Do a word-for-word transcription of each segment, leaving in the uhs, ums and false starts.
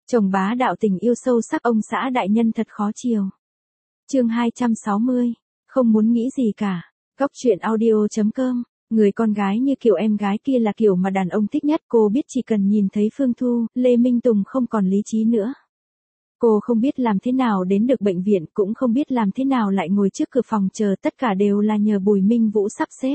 Chồng bá đạo tình yêu sâu sắc ông xã đại nhân thật khó chiều. Chương hai trăm sáu mươi, không muốn nghĩ gì cả. Góc truyện audio chấm com. Người con gái như kiểu em gái kia là kiểu mà đàn ông thích nhất. Cô biết chỉ cần nhìn thấy Phương Thu, Lê Minh Tùng không còn lý trí nữa. Cô không biết làm thế nào đến được bệnh viện, cũng không biết làm thế nào lại ngồi trước cửa phòng chờ, tất cả đều là nhờ Bùi Minh Vũ sắp xếp.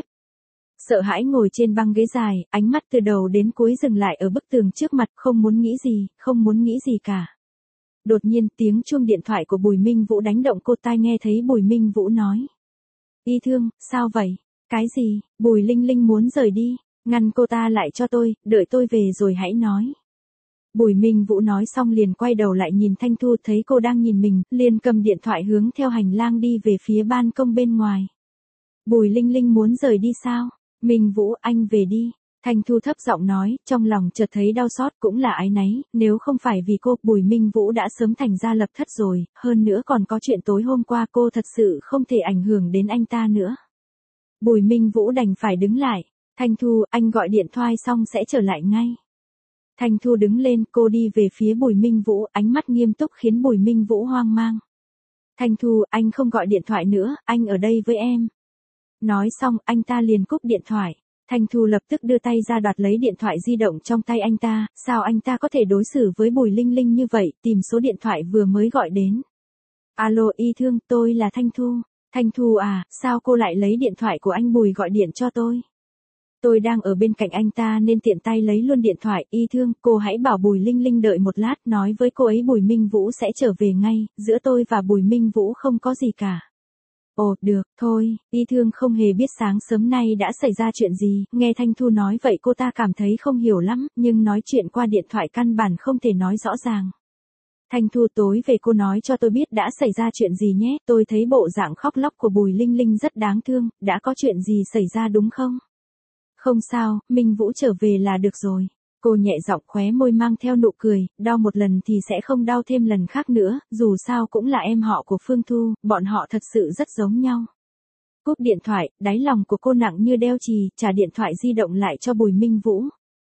Sợ hãi ngồi trên băng ghế dài, ánh mắt từ đầu đến cuối dừng lại ở bức tường trước mặt, không muốn nghĩ gì, không muốn nghĩ gì cả. Đột nhiên tiếng chuông điện thoại của Bùi Minh Vũ đánh động cô, tai nghe thấy Bùi Minh Vũ nói. Y Thương, sao vậy? Cái gì? Bùi Linh Linh muốn rời đi, ngăn cô ta lại cho tôi, đợi tôi về rồi hãy nói. Bùi Minh Vũ nói xong liền quay đầu lại nhìn Thanh Thu, thấy cô đang nhìn mình, liền cầm điện thoại hướng theo hành lang đi về phía ban công bên ngoài. Bùi Linh Linh muốn rời đi sao? Minh Vũ, anh về đi. Thanh Thu thấp giọng nói, trong lòng chợt thấy đau xót, cũng là áy náy, nếu không phải vì cô, Bùi Minh Vũ đã sớm thành ra lập thất rồi, hơn nữa còn có chuyện tối hôm qua, cô thật sự không thể ảnh hưởng đến anh ta nữa. Bùi Minh Vũ đành phải đứng lại. Thanh Thu, anh gọi điện thoại xong sẽ trở lại ngay. Thanh Thu đứng lên, cô đi về phía Bùi Minh Vũ, ánh mắt nghiêm túc khiến Bùi Minh Vũ hoang mang. Thanh Thu, anh không gọi điện thoại nữa, anh ở đây với em. Nói xong, anh ta liền cúp điện thoại. Thanh Thu lập tức đưa tay ra đoạt lấy điện thoại di động trong tay anh ta, sao anh ta có thể đối xử với Bùi Linh Linh như vậy, tìm số điện thoại vừa mới gọi đến. Alo Y Thương, tôi là Thanh Thu. Thanh Thu à, sao cô lại lấy điện thoại của anh Bùi gọi điện cho tôi? Tôi đang ở bên cạnh anh ta nên tiện tay lấy luôn điện thoại. Y Thương, cô hãy bảo Bùi Linh Linh đợi một lát, nói với cô ấy Bùi Minh Vũ sẽ trở về ngay, giữa tôi và Bùi Minh Vũ không có gì cả. Ồ, được, thôi, Y Thương không hề biết sáng sớm nay đã xảy ra chuyện gì, nghe Thanh Thu nói vậy cô ta cảm thấy không hiểu lắm, nhưng nói chuyện qua điện thoại căn bản không thể nói rõ ràng. Thanh Thu, tối về cô nói cho tôi biết đã xảy ra chuyện gì nhé, tôi thấy bộ dạng khóc lóc của Bùi Linh Linh rất đáng thương, đã có chuyện gì xảy ra đúng không? Không sao, Minh Vũ trở về là được rồi. Cô nhẹ giọng, khóe môi mang theo nụ cười, đau một lần thì sẽ không đau thêm lần khác nữa, dù sao cũng là em họ của Phương Thu, bọn họ thật sự rất giống nhau. Cúp điện thoại, đáy lòng của cô nặng như đeo chì, trả điện thoại di động lại cho Bùi Minh Vũ.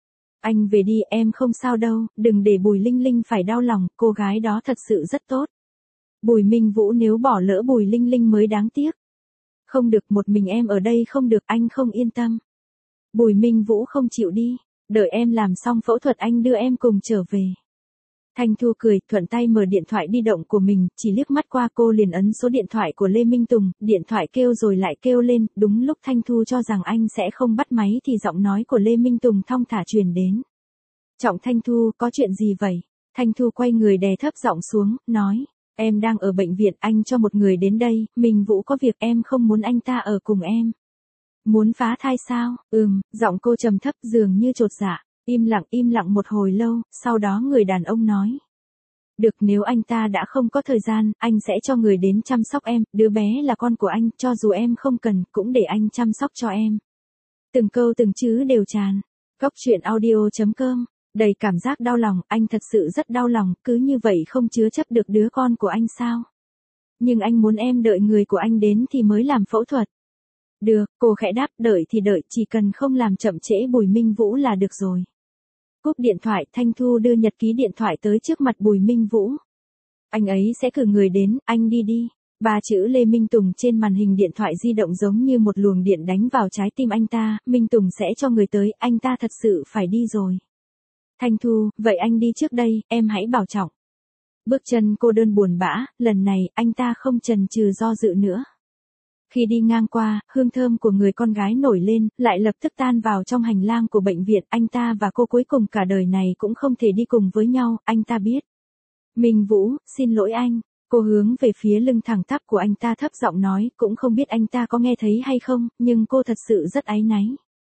Anh về đi, em không sao đâu, đừng để Bùi Linh Linh phải đau lòng, cô gái đó thật sự rất tốt. Bùi Minh Vũ, nếu bỏ lỡ Bùi Linh Linh mới đáng tiếc. Không được, một mình em ở đây không được, anh không yên tâm. Bùi Minh Vũ không chịu đi. Đợi em làm xong phẫu thuật anh đưa em cùng trở về. Thanh Thu cười, thuận tay mở điện thoại di động của mình, chỉ liếc mắt qua cô liền ấn số điện thoại của Lê Minh Tùng, điện thoại kêu rồi lại kêu lên, đúng lúc Thanh Thu cho rằng anh sẽ không bắt máy thì giọng nói của Lê Minh Tùng thong thả truyền đến. Trọng Thanh Thu, có chuyện gì vậy? Thanh Thu quay người đè thấp giọng xuống, nói, em đang ở bệnh viện, anh cho một người đến đây, Minh Vũ có việc, em không muốn anh ta ở cùng em. Muốn phá thai sao? Ừm, giọng cô trầm thấp dường như chột dạ. Im lặng im lặng một hồi lâu, sau đó người đàn ông nói. Được, nếu anh ta đã không có thời gian, anh sẽ cho người đến chăm sóc em, đứa bé là con của anh, cho dù em không cần, cũng để anh chăm sóc cho em. Từng câu từng chữ đều tràn. Góc truyện audio chấm com, đầy cảm giác đau lòng, anh thật sự rất đau lòng, cứ như vậy không chứa chấp được đứa con của anh sao? Nhưng anh muốn em đợi người của anh đến thì mới làm phẫu thuật. Được, cô khẽ đáp, đợi thì đợi, chỉ cần không làm chậm trễ Bùi Minh Vũ là được rồi. Cúp điện thoại, Thanh Thu đưa nhật ký điện thoại tới trước mặt Bùi Minh Vũ. Anh ấy sẽ cử người đến, anh đi đi. Ba chữ Lê Minh Tùng trên màn hình điện thoại di động giống như một luồng điện đánh vào trái tim anh ta, Minh Tùng sẽ cho người tới, anh ta thật sự phải đi rồi. Thanh Thu, vậy anh đi trước đây, em hãy bảo trọng. Bước chân cô đơn buồn bã, lần này, anh ta không chần chừ do dự nữa. Khi đi ngang qua, hương thơm của người con gái nổi lên, lại lập tức tan vào trong hành lang của bệnh viện, anh ta và cô cuối cùng cả đời này cũng không thể đi cùng với nhau, anh ta biết. Minh Vũ, xin lỗi anh, cô hướng về phía lưng thẳng tắp của anh ta thấp giọng nói, cũng không biết anh ta có nghe thấy hay không, nhưng cô thật sự rất áy náy.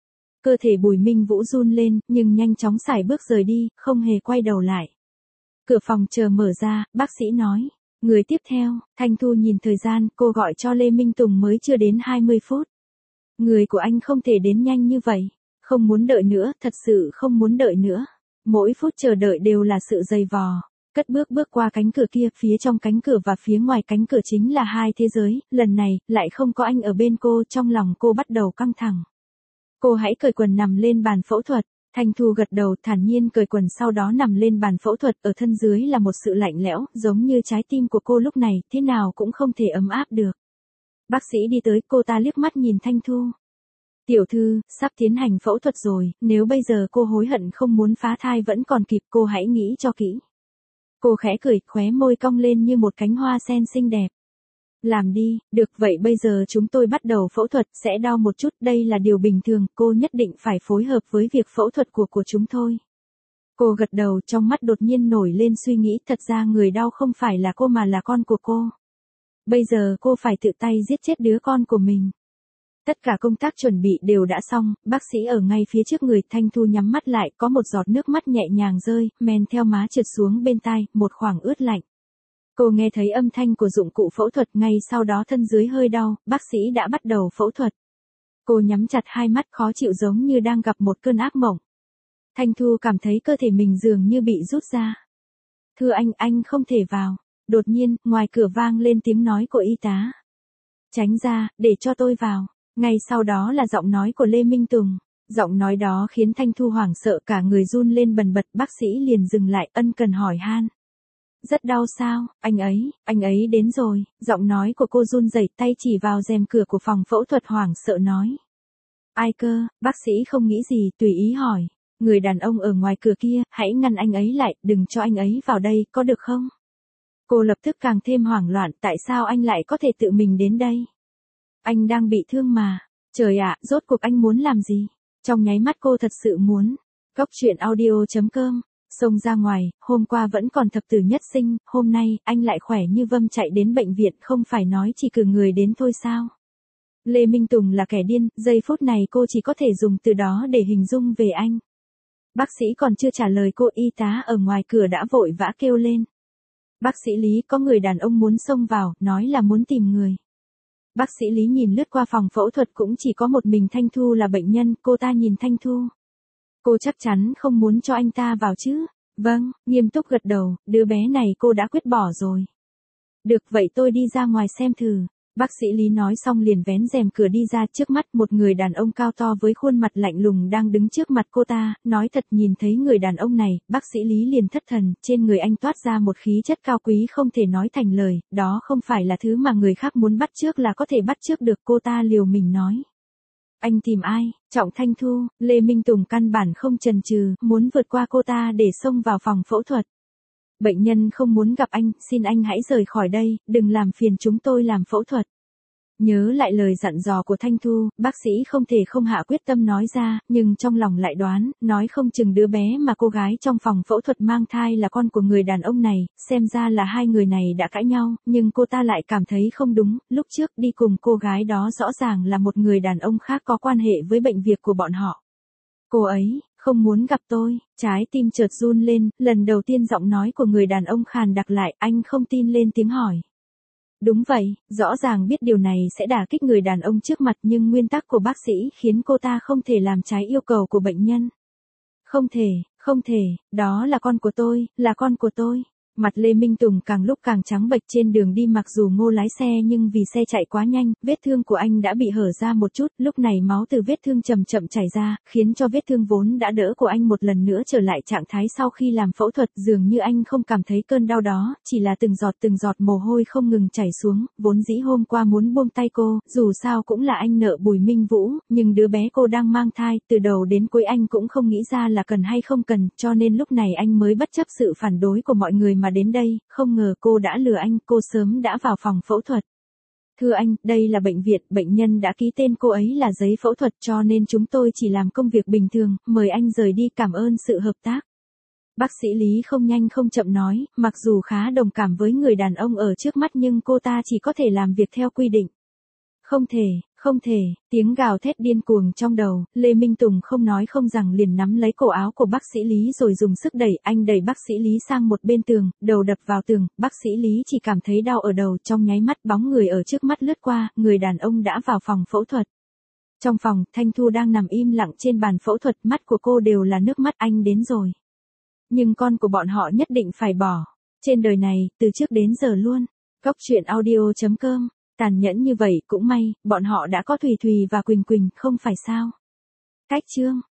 Cơ thể Bùi Minh Vũ run lên, nhưng nhanh chóng sải bước rời đi, không hề quay đầu lại. Cửa phòng chờ mở ra, bác sĩ nói. Người tiếp theo, Thanh Thu nhìn thời gian, cô gọi cho Lê Minh Tùng mới chưa đến hai mươi phút. Người của anh không thể đến nhanh như vậy. Không muốn đợi nữa, thật sự không muốn đợi nữa. Mỗi phút chờ đợi đều là sự dày vò. Cất bước bước qua cánh cửa kia, phía trong cánh cửa và phía ngoài cánh cửa chính là hai thế giới, lần này, lại không có anh ở bên cô, trong lòng cô bắt đầu căng thẳng. Cô hãy cởi quần nằm lên bàn phẫu thuật. Thanh Thu gật đầu thản nhiên cởi quần sau đó nằm lên bàn phẫu thuật, ở thân dưới là một sự lạnh lẽo, giống như trái tim của cô lúc này, thế nào cũng không thể ấm áp được. Bác sĩ đi tới, cô ta liếc mắt nhìn Thanh Thu. Tiểu thư, sắp tiến hành phẫu thuật rồi, nếu bây giờ cô hối hận không muốn phá thai vẫn còn kịp, cô hãy nghĩ cho kỹ. Cô khẽ cười, khóe môi cong lên như một cánh hoa sen xinh đẹp. Làm đi, được vậy bây giờ chúng tôi bắt đầu phẫu thuật, sẽ đau một chút, đây là điều bình thường, cô nhất định phải phối hợp với việc phẫu thuật của của chúng tôi. Cô gật đầu, trong mắt đột nhiên nổi lên suy nghĩ, thật ra người đau không phải là cô mà là con của cô. Bây giờ cô phải tự tay giết chết đứa con của mình. Tất cả công tác chuẩn bị đều đã xong, bác sĩ ở ngay phía trước người, Thanh Thu nhắm mắt lại, có một giọt nước mắt nhẹ nhàng rơi, men theo má trượt xuống bên tai, một khoảng ướt lạnh. Cô nghe thấy âm thanh của dụng cụ phẫu thuật, ngay sau đó thân dưới hơi đau, bác sĩ đã bắt đầu phẫu thuật. Cô nhắm chặt hai mắt khó chịu giống như đang gặp một cơn ác mộng. Thanh Thu cảm thấy cơ thể mình dường như bị rút ra. Thưa anh, anh không thể vào. Đột nhiên, ngoài cửa vang lên tiếng nói của y tá. Tránh ra, để cho tôi vào. Ngay sau đó là giọng nói của Lê Minh Tùng. Giọng nói đó khiến Thanh Thu hoảng sợ cả người run lên bần bật, bác sĩ liền dừng lại ân cần hỏi han. Rất đau sao, anh ấy, anh ấy đến rồi, giọng nói của cô run rẩy tay chỉ vào rèm cửa của phòng phẫu thuật hoảng sợ nói. Ai cơ, bác sĩ không nghĩ gì, tùy ý hỏi. Người đàn ông ở ngoài cửa kia, hãy ngăn anh ấy lại, đừng cho anh ấy vào đây, có được không? Cô lập tức càng thêm hoảng loạn, tại sao anh lại có thể tự mình đến đây? Anh đang bị thương mà. Trời ạ, rốt cuộc anh muốn làm gì? Trong nháy mắt cô thật sự muốn. Cốc truyện audio chấm com. Xông ra ngoài, hôm qua vẫn còn thập tử nhất sinh, hôm nay, anh lại khỏe như vâm chạy đến bệnh viện, không phải nói chỉ cử người đến thôi sao? Lê Minh Tùng là kẻ điên, giây phút này cô chỉ có thể dùng từ đó để hình dung về anh. Bác sĩ còn chưa trả lời cô, y tá ở ngoài cửa đã vội vã kêu lên. Bác sĩ Lý, có người đàn ông muốn xông vào, nói là muốn tìm người. Bác sĩ Lý nhìn lướt qua phòng phẫu thuật, cũng chỉ có một mình Thanh Thu là bệnh nhân, cô ta nhìn Thanh Thu. Cô chắc chắn không muốn cho anh ta vào chứ? Vâng, nghiêm túc gật đầu, đứa bé này cô đã quyết bỏ rồi. Được vậy tôi đi ra ngoài xem thử. Bác sĩ Lý nói xong liền vén rèm cửa đi ra, trước mắt một người đàn ông cao to với khuôn mặt lạnh lùng đang đứng trước mặt cô ta, nói thật nhìn thấy người đàn ông này, bác sĩ Lý liền thất thần, trên người anh toát ra một khí chất cao quý không thể nói thành lời, đó không phải là thứ mà người khác muốn bắt chước là có thể bắt chước được, cô ta liều mình nói. Anh tìm ai? Trọng Thanh Thu, Lê Minh Tùng căn bản không chần chừ, muốn vượt qua cô ta để xông vào phòng phẫu thuật. Bệnh nhân không muốn gặp anh, xin anh hãy rời khỏi đây, đừng làm phiền chúng tôi làm phẫu thuật. Nhớ lại lời dặn dò của Thanh Thu, bác sĩ không thể không hạ quyết tâm nói ra, nhưng trong lòng lại đoán, nói không chừng đứa bé mà cô gái trong phòng phẫu thuật mang thai là con của người đàn ông này, xem ra là hai người này đã cãi nhau, nhưng cô ta lại cảm thấy không đúng, lúc trước đi cùng cô gái đó rõ ràng là một người đàn ông khác có quan hệ với bệnh việc của bọn họ. Cô ấy, không muốn gặp tôi, trái tim chợt run lên, lần đầu tiên giọng nói của người đàn ông khàn đặc lại, anh không tin lên tiếng hỏi. Đúng vậy, rõ ràng biết điều này sẽ đả kích người đàn ông trước mặt nhưng nguyên tắc của bác sĩ khiến cô ta không thể làm trái yêu cầu của bệnh nhân. Không thể, không thể, đó là con của tôi, là con của tôi. Mặt Lê Minh Tùng càng lúc càng trắng bệch, trên đường đi mặc dù Ngô lái xe nhưng vì xe chạy quá nhanh, vết thương của anh đã bị hở ra một chút, lúc này máu từ vết thương chậm chậm chảy ra, khiến cho vết thương vốn đã đỡ của anh một lần nữa trở lại trạng thái sau khi làm phẫu thuật, dường như anh không cảm thấy cơn đau đó, chỉ là từng giọt từng giọt mồ hôi không ngừng chảy xuống, vốn dĩ hôm qua muốn buông tay cô, dù sao cũng là anh nợ Bùi Minh Vũ, nhưng đứa bé cô đang mang thai, từ đầu đến cuối anh cũng không nghĩ ra là cần hay không cần, cho nên lúc này anh mới bất chấp sự phản đối của mọi người mà đến đây, không ngờ cô đã lừa anh, cô sớm đã vào phòng phẫu thuật. Thưa anh, đây là bệnh viện, bệnh nhân đã ký tên cô ấy là giấy phẫu thuật cho nên chúng tôi chỉ làm công việc bình thường, mời anh rời đi, cảm ơn sự hợp tác. Bác sĩ Lý không nhanh không chậm nói, mặc dù khá đồng cảm với người đàn ông ở trước mắt nhưng cô ta chỉ có thể làm việc theo quy định. Không thể, không thể, tiếng gào thét điên cuồng trong đầu, Lê Minh Tùng không nói không rằng liền nắm lấy cổ áo của bác sĩ Lý rồi dùng sức đẩy, anh đẩy bác sĩ Lý sang một bên tường, đầu đập vào tường, bác sĩ Lý chỉ cảm thấy đau ở đầu, trong nháy mắt bóng người ở trước mắt lướt qua, người đàn ông đã vào phòng phẫu thuật. Trong phòng, Thanh Thu đang nằm im lặng trên bàn phẫu thuật, mắt của cô đều là nước mắt, anh đến rồi. Nhưng con của bọn họ nhất định phải bỏ. Trên đời này, từ trước đến giờ luôn. Cốc truyện audio chấm com. Tàn nhẫn như vậy cũng may, bọn họ đã có Thùy Thùy và Quỳnh Quỳnh, không phải sao? Cách chương.